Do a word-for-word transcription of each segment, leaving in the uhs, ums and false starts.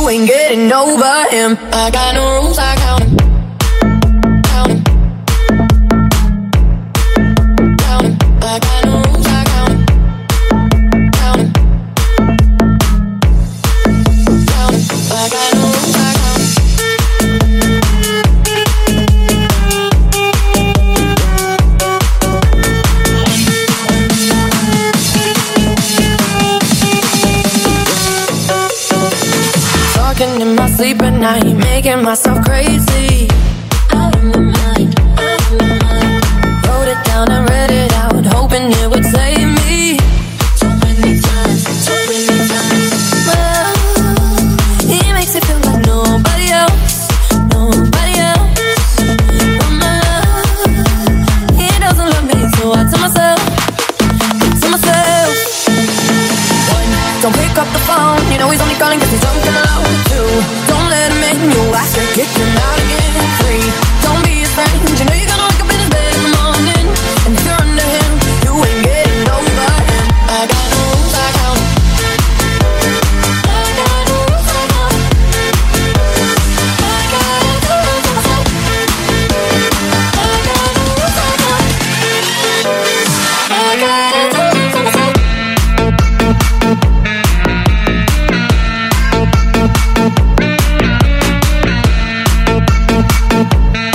ain't getting over him. I got no rules, I count 'em. Count 'em. Count 'em. I got no rules, I count 'em. Count 'em. Count 'em. I got no rules, I count 'em. Talking in my sleep at night, making myself crazy. Out of my mind, out of my mind. Wrote it down and read it out, hoping it would save me. So many times, so many times. Well, he makes it feel like nobody else, nobody else. But my love, he doesn't love me, so I tell myself, to myself. One, don't pick up the phone, you know he's only calling 'cause he's drunk and alone. Two, don't let him in, you ask her, kick him out again. Three, don't be his friend, you know you're gonna wake up in his bed in the morning. And if you're under him, you ain't getting over him. I got no rules, I count 'em. I got no rules, I count 'em. I got no rules, I count 'em. I got no rules, I count 'em. I got no rules, I count 'em. We'll be right back.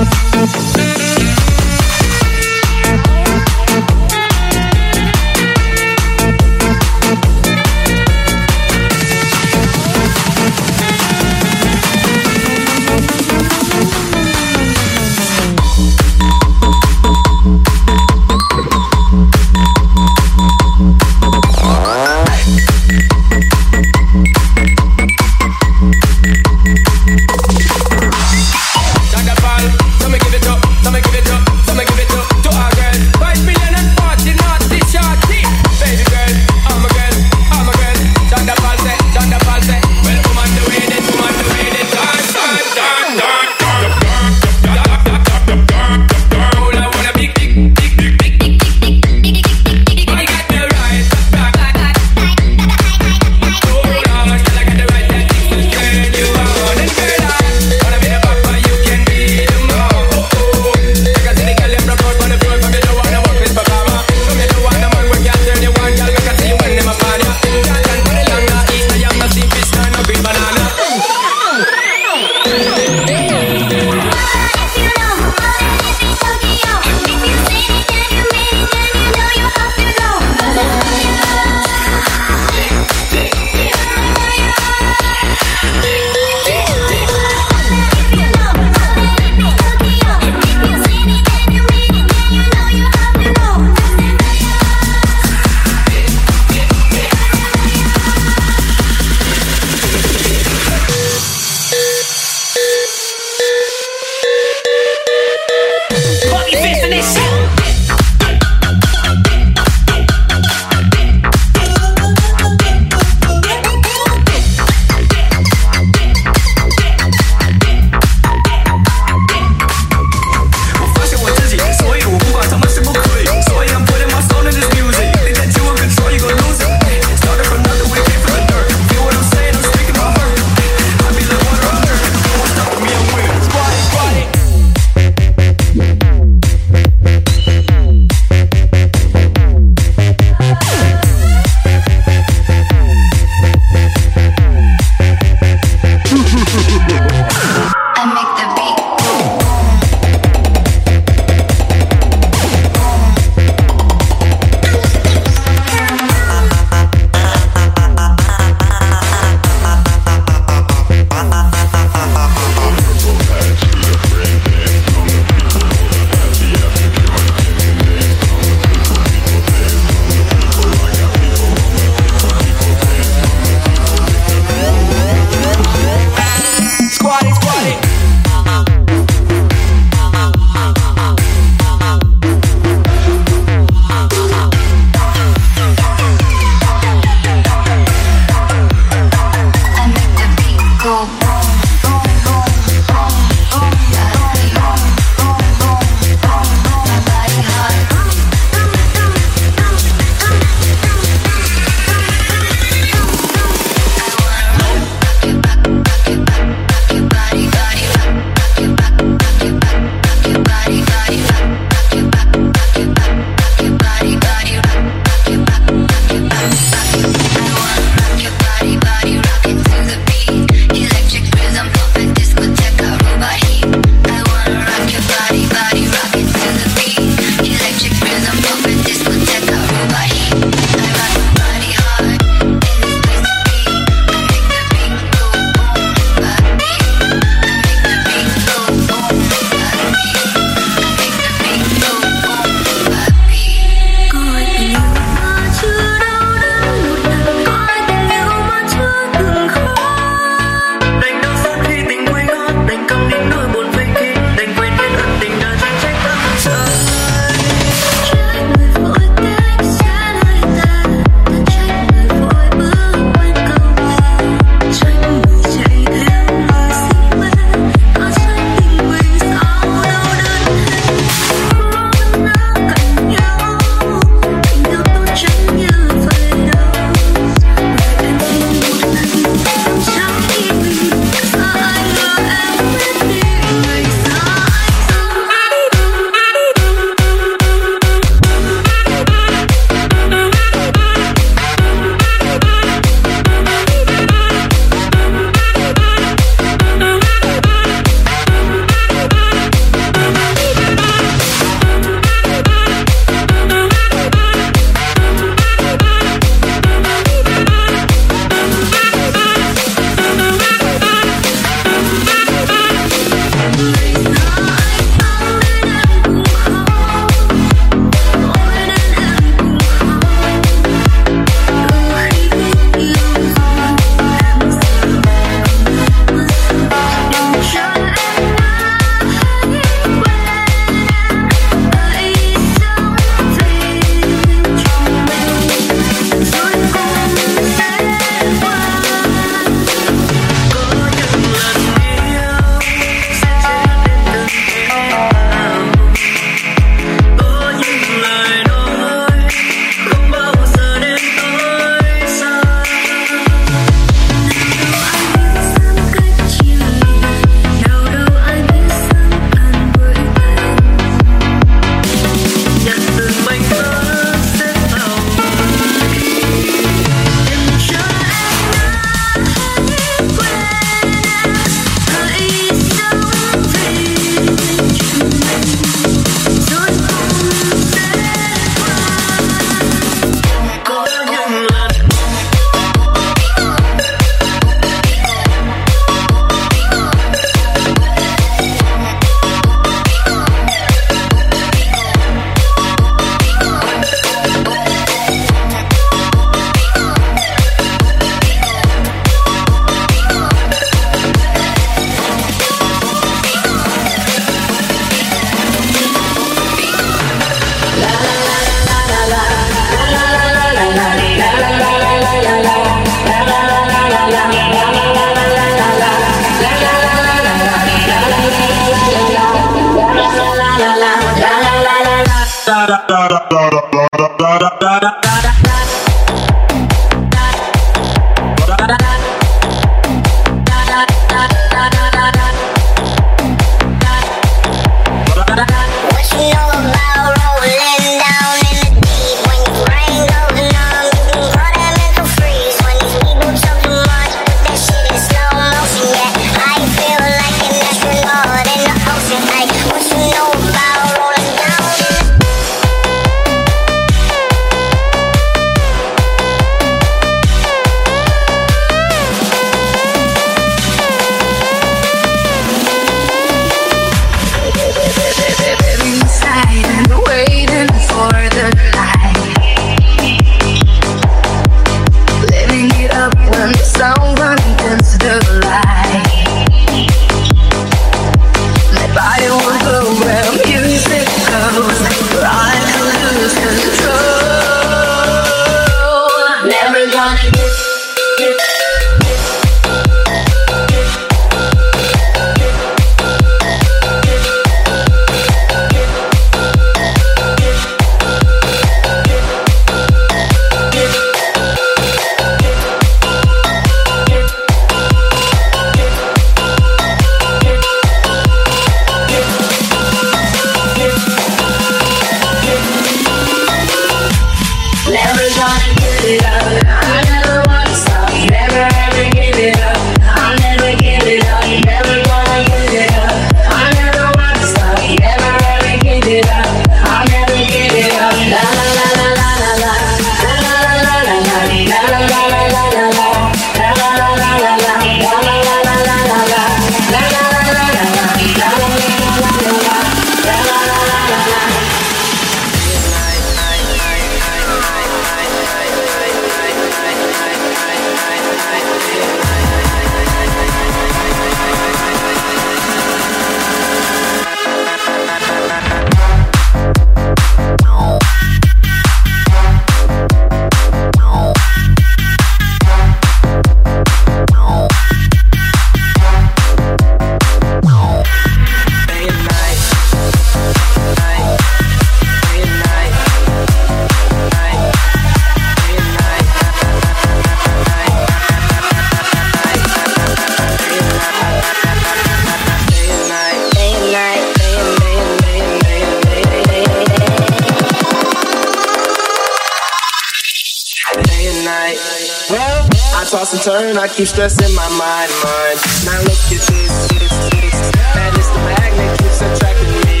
Toss and turn, I keep stressing my mind, mind. Now look at this, this, this. And it's the magnet keeps attracting me.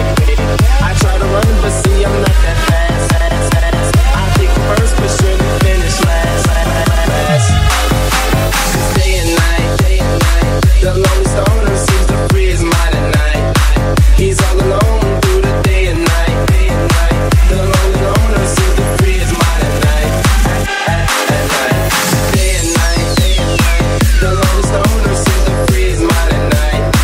I try to run, but see I'm not that fast. fast, fast. I think first, but surely finish last, last. Cause day and night, day and night, the lonely stoner seems to free his mind at night. He's all alone through the day and night, day and night. The lonely loner seems to free his mind at night, at, at night. The lonely stoner seems to free his mind at night.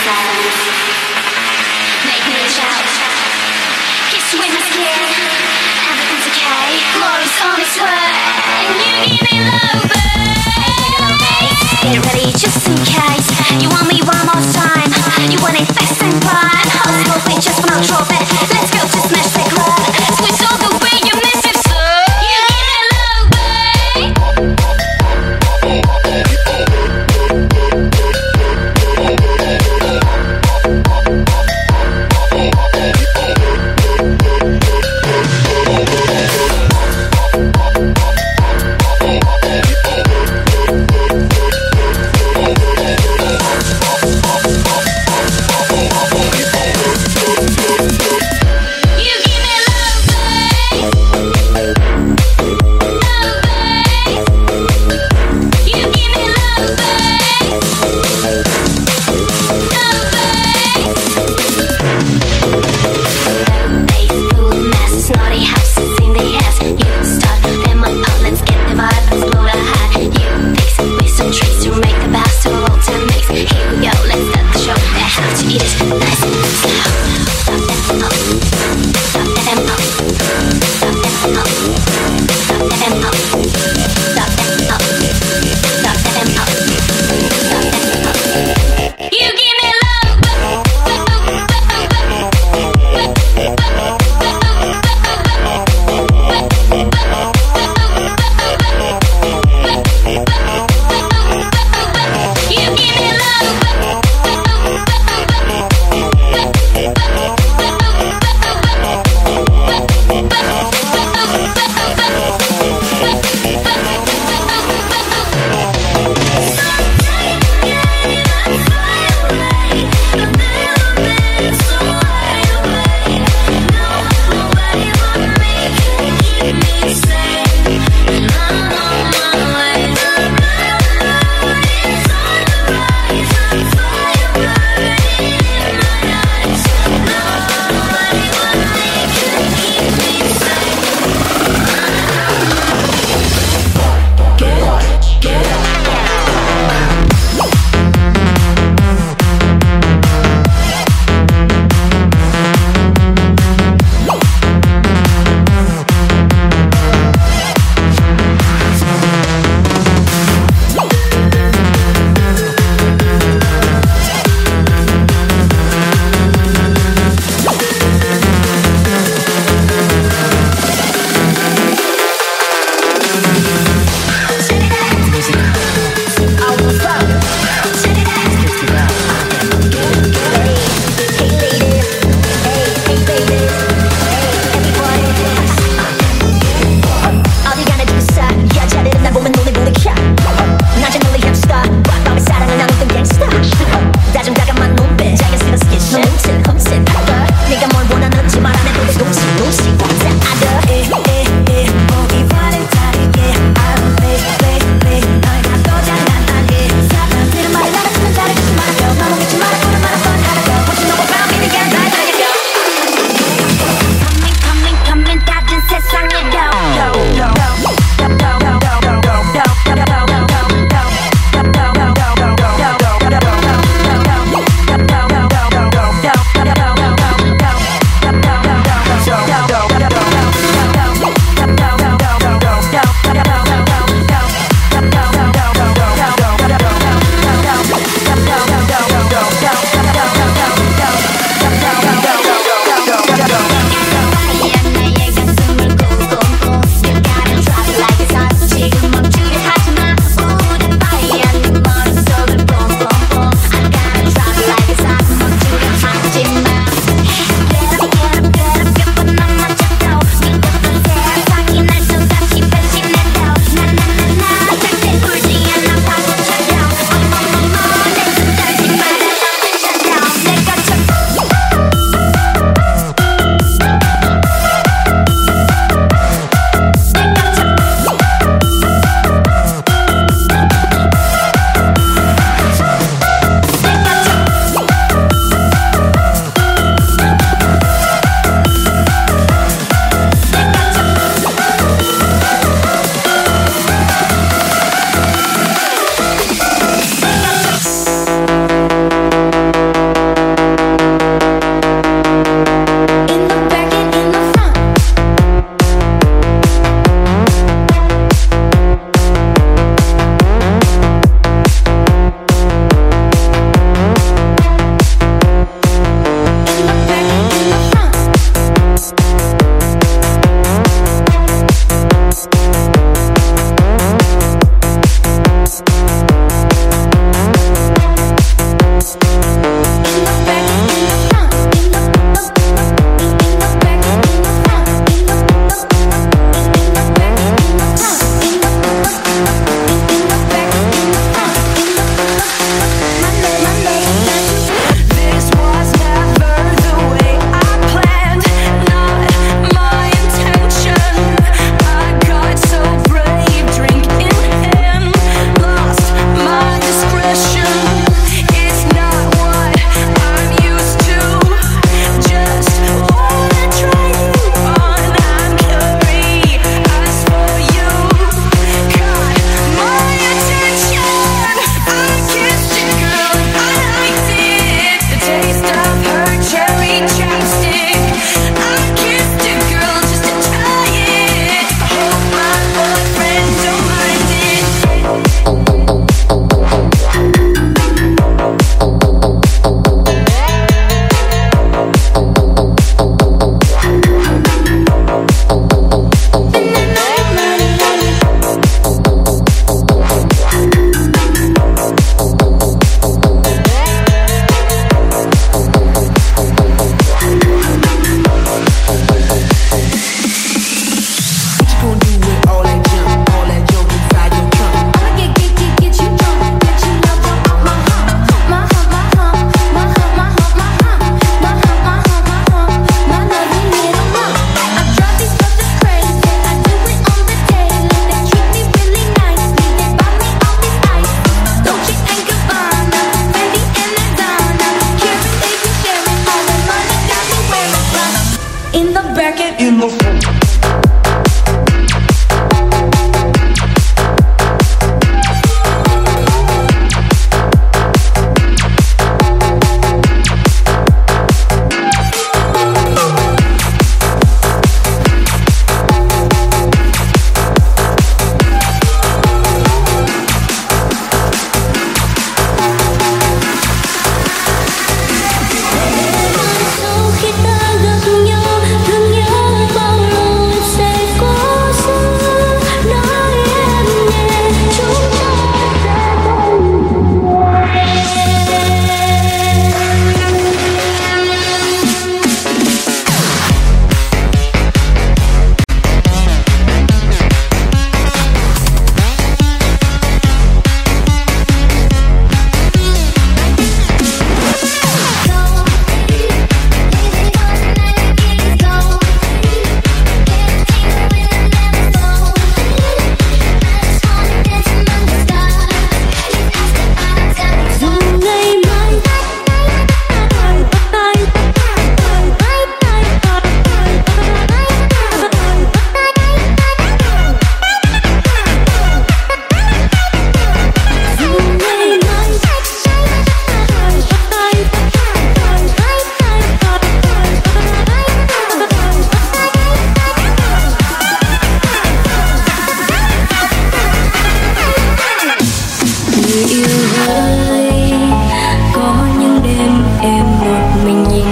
silence. Make me shout. Kiss when I'm scared. Everything's okay. Glory's on its way. And you give me love, babe. Hey, take a little bass. Get ready just in case. You want me one more time. You want it fast and prime. I'll smoke it just when I drop it. Let's go to smash the club. Switch all the way you miss it, so you give me love, babe.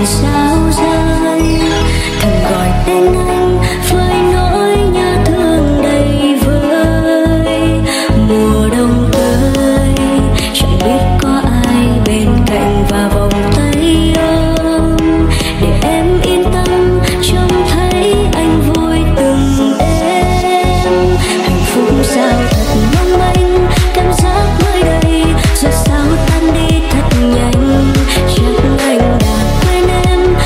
vì sao rơi, thầm gọi tên anh với nỗi nhớ thương đầy vơi. Mùa đông tới chẳng biết có ai bên cạnh và vòng tay ôm, để em yên tâm trông thấy anh vui từng đêm. Hạnh phúc sao thật mong manh, cảm giác mới đây rồi sao tan đi thật nhanh. Chắc anh đã quên em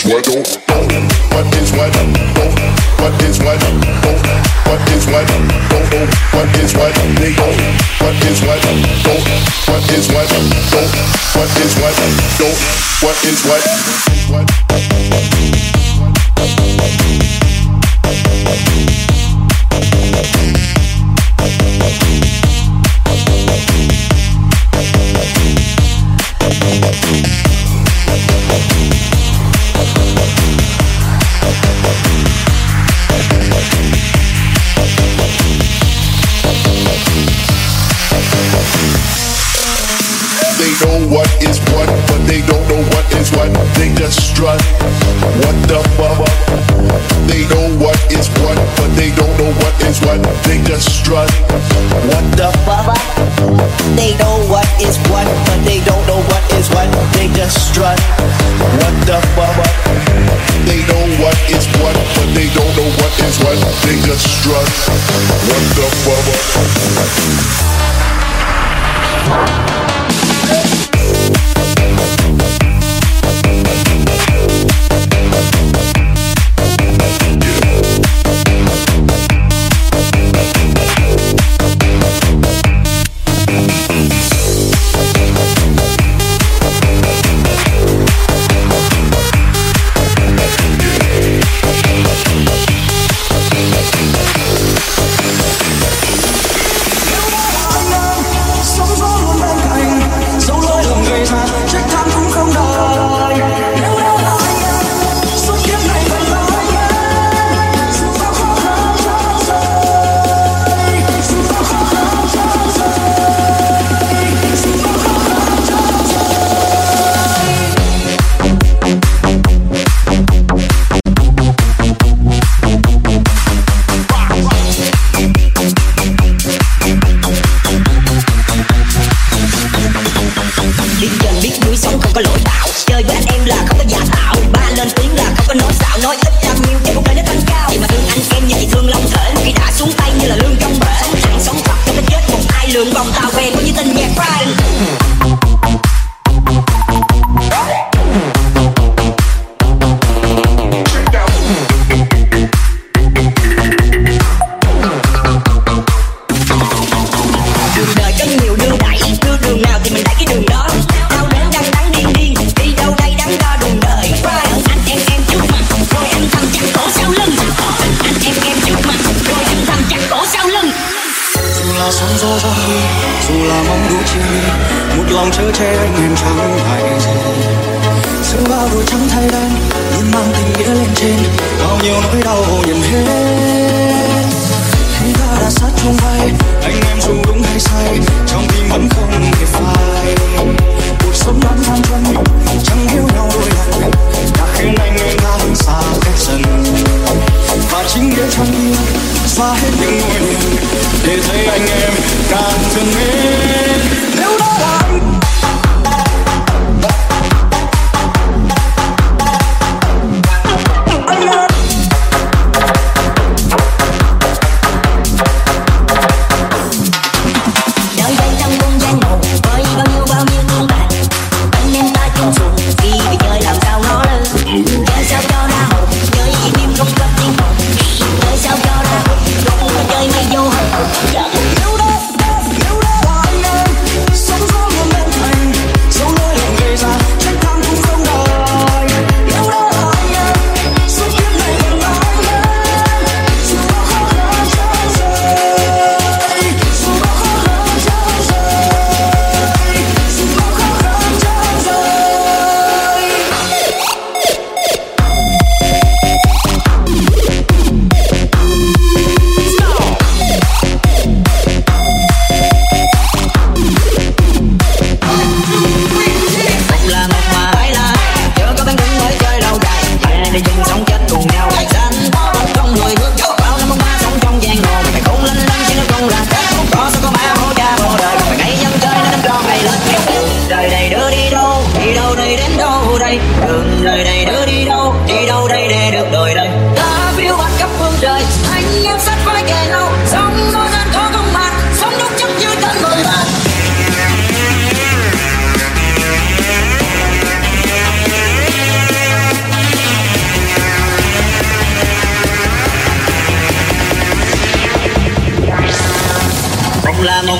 what? Don't, don't. What is what? Don't. What is what? Don't. What is what? Don't. What is what? They don't. What is what? Don't. What is what? Don't. What is what? Don't. What is what? What? They know what is what, but they don't know what is what. They just strut. What the fuck? They know what is what, but they don't know what is what. They just strut. What the fuck? They know what is what, but they don't know what is what. They just strut. What the fuck? They know what is what, but they don't know what is what. They just strut. What the fuck?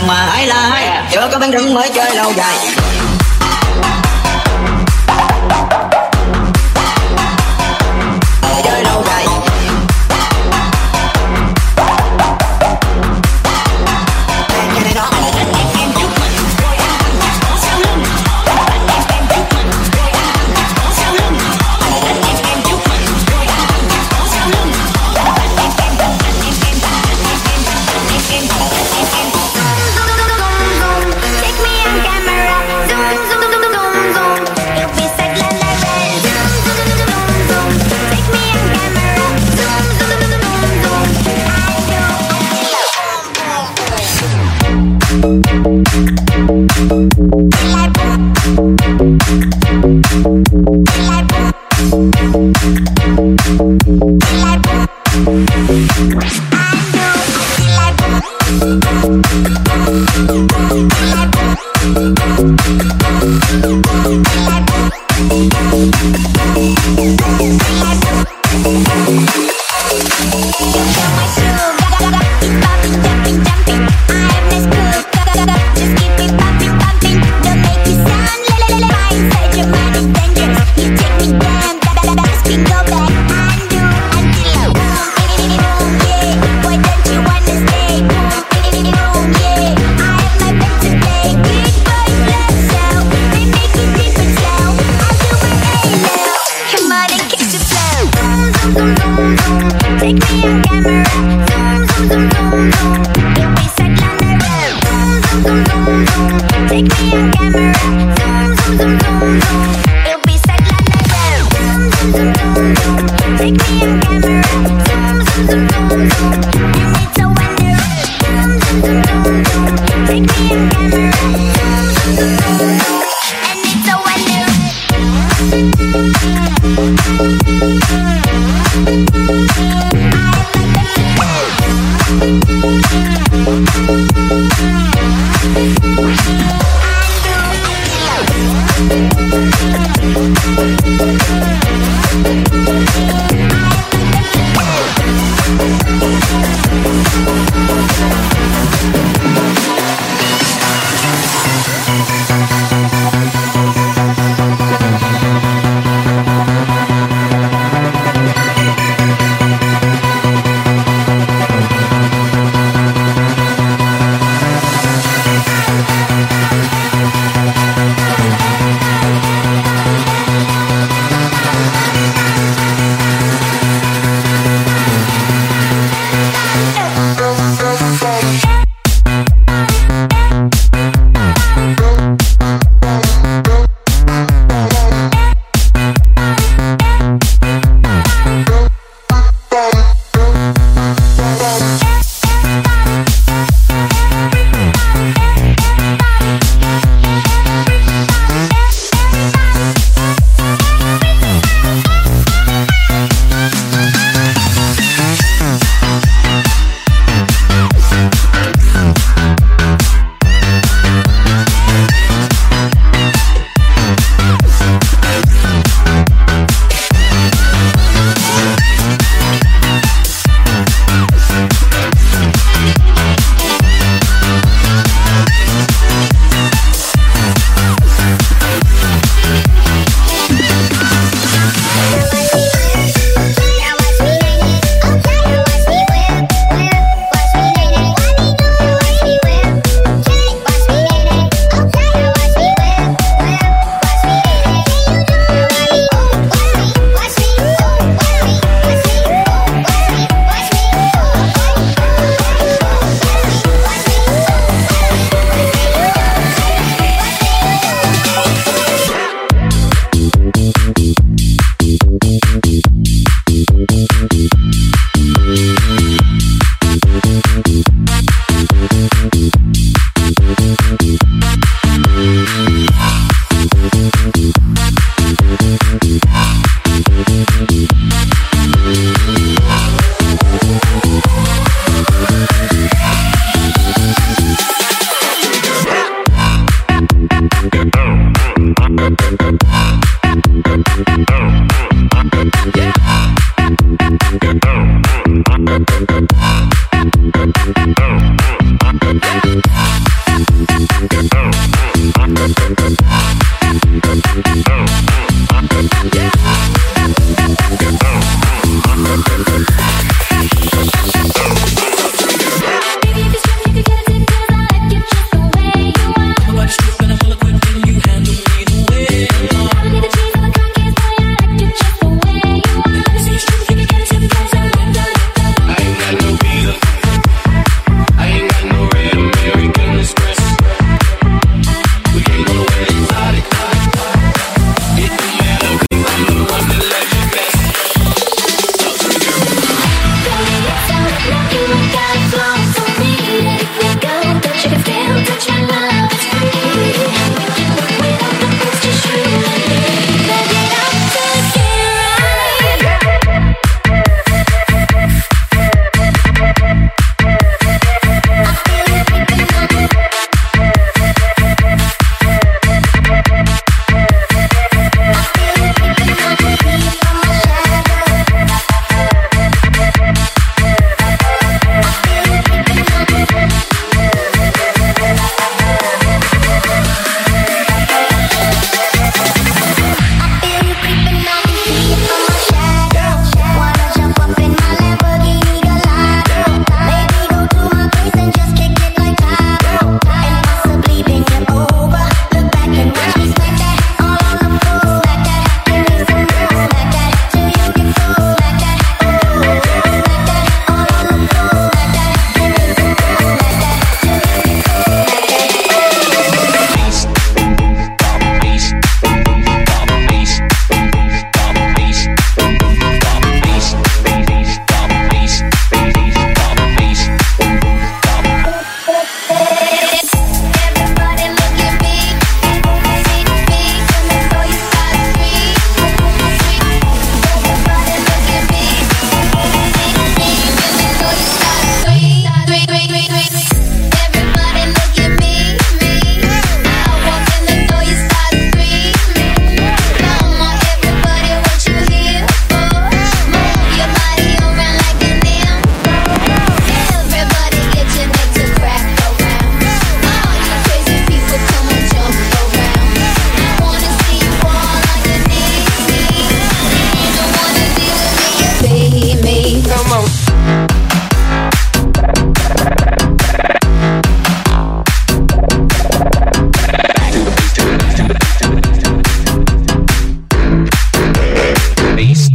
mà hãy là hay, chưa có bánh trứng mới chơi lâu dài. Chơi lâu dài.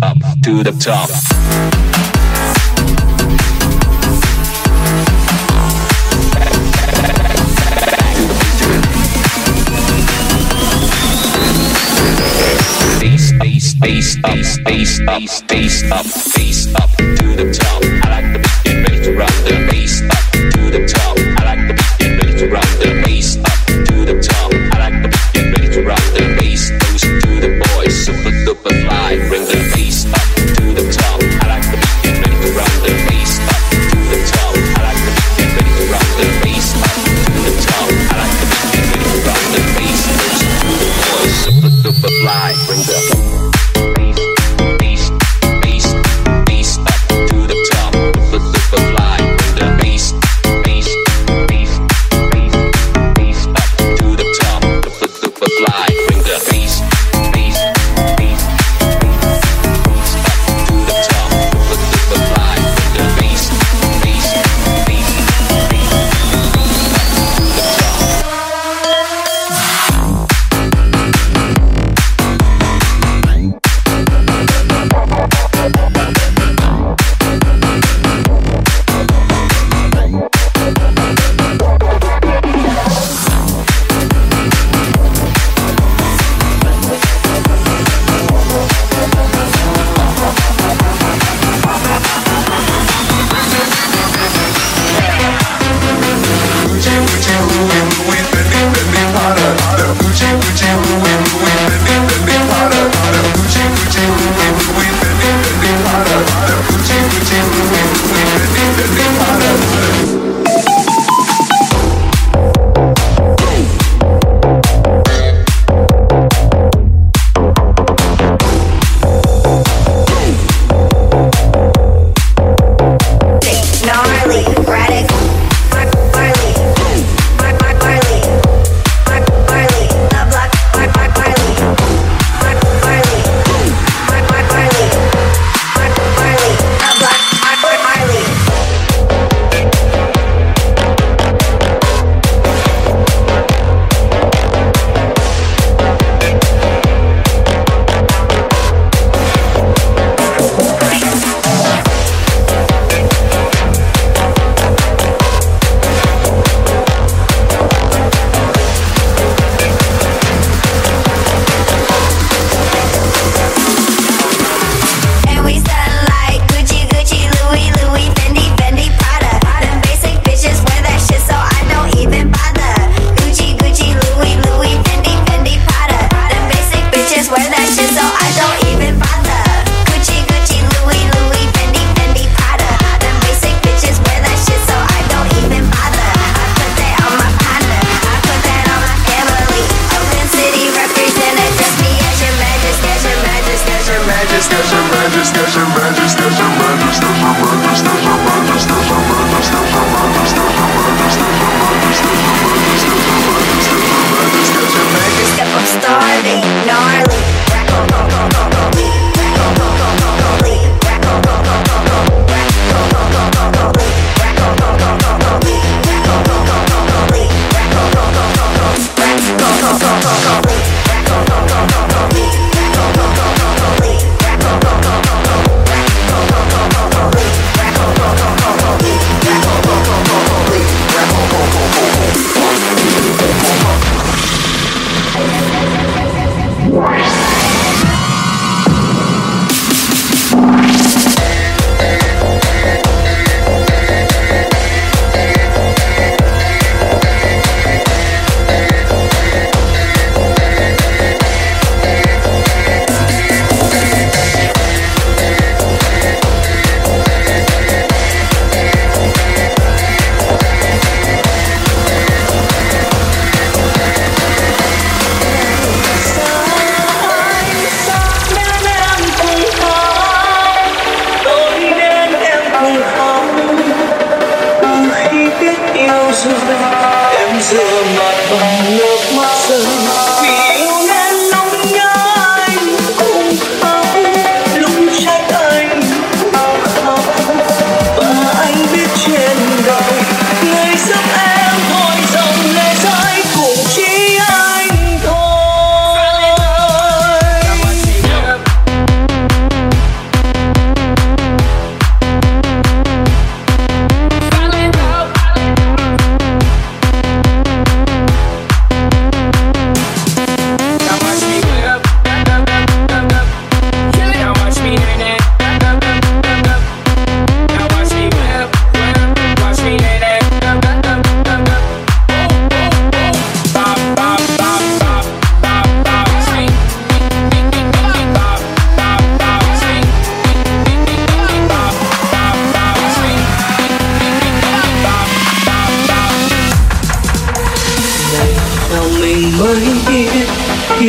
up to the top. Bass, bass, bass, bass, bass, bass, bass up, bass up to the top. I like the beat, get ready to rock the bass up to the top. I like the beat, get ready to rock the bass up to the top. I like the beat, get ready to rock the bass. Goes to the boys, super duper fly. Bring the bass up to the top. I like the beat, get ready to rock the bass up to the top. I like the beat, get ready to rock the bass up to the top. I like the beat, get ready to rock the bass. Goes to the boys, super duper fly. Bring the We'll be right back.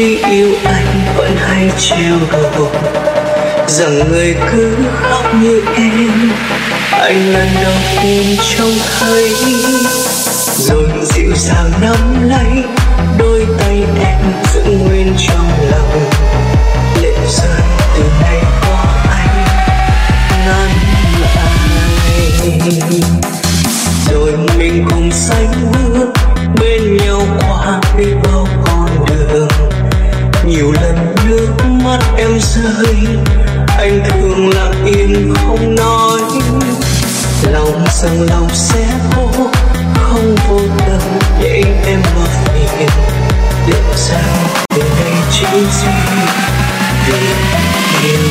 khi yêu anh vẫn hay trêu đùa rằng người cứ khóc như em. Anh lần đầu tiên trông thấy rồi dịu dàng nắm lấy đôi tay em giữ nguyên trong lòng. Lệ rơi từ nay có anh ngăn lại, rồi mình cùng sánh bước bên nhau qua biết bao con đường. Nhiều lần nước mắt em rơi, anh thường lặng im không nói. Lòng rằng lòng sẽ khô không vô tâm để em mà phiền. Liệu rằng từ đây chỉ duy vì yêu.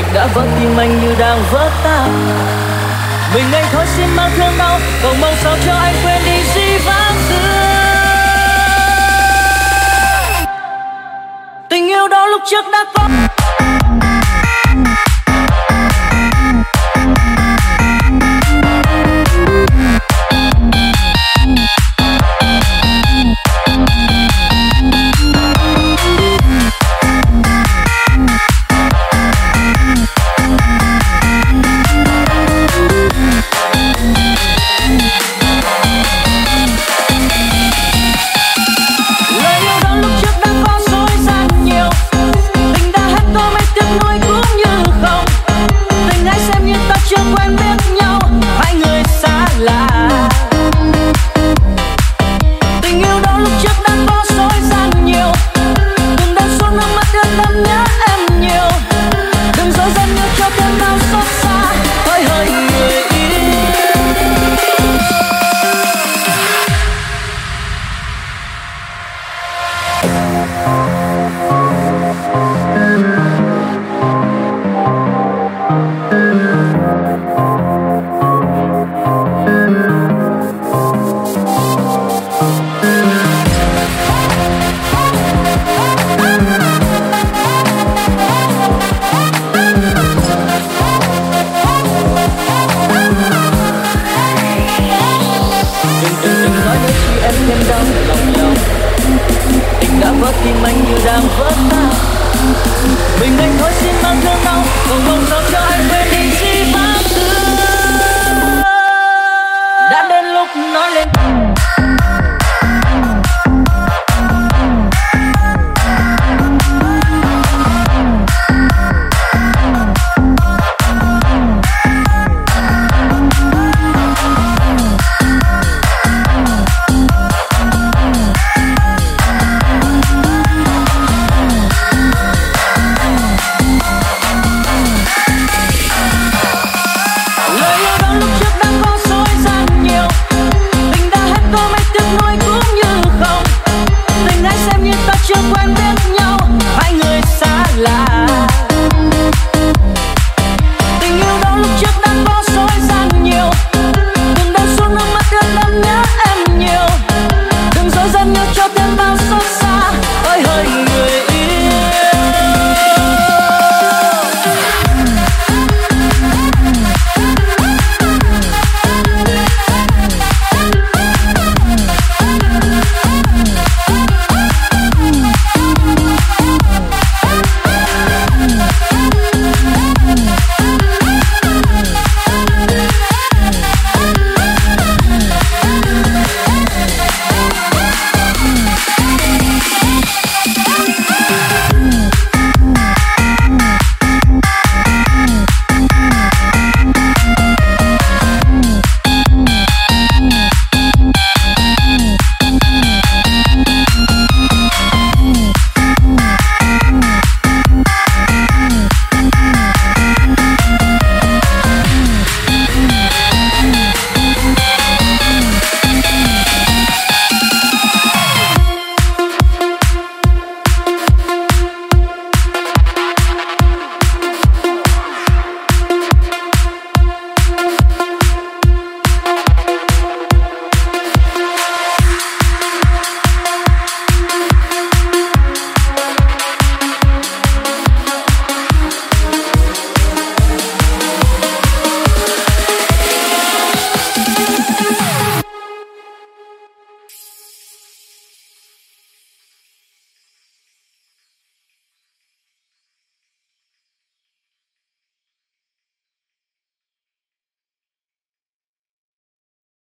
đã vỡ tim anh như đang vỡ tan. Mình anh thôi xin mang thương đau, cầu mong sao cho anh quên đi dĩ vãng xưa. Tình yêu đó lúc trước đã có.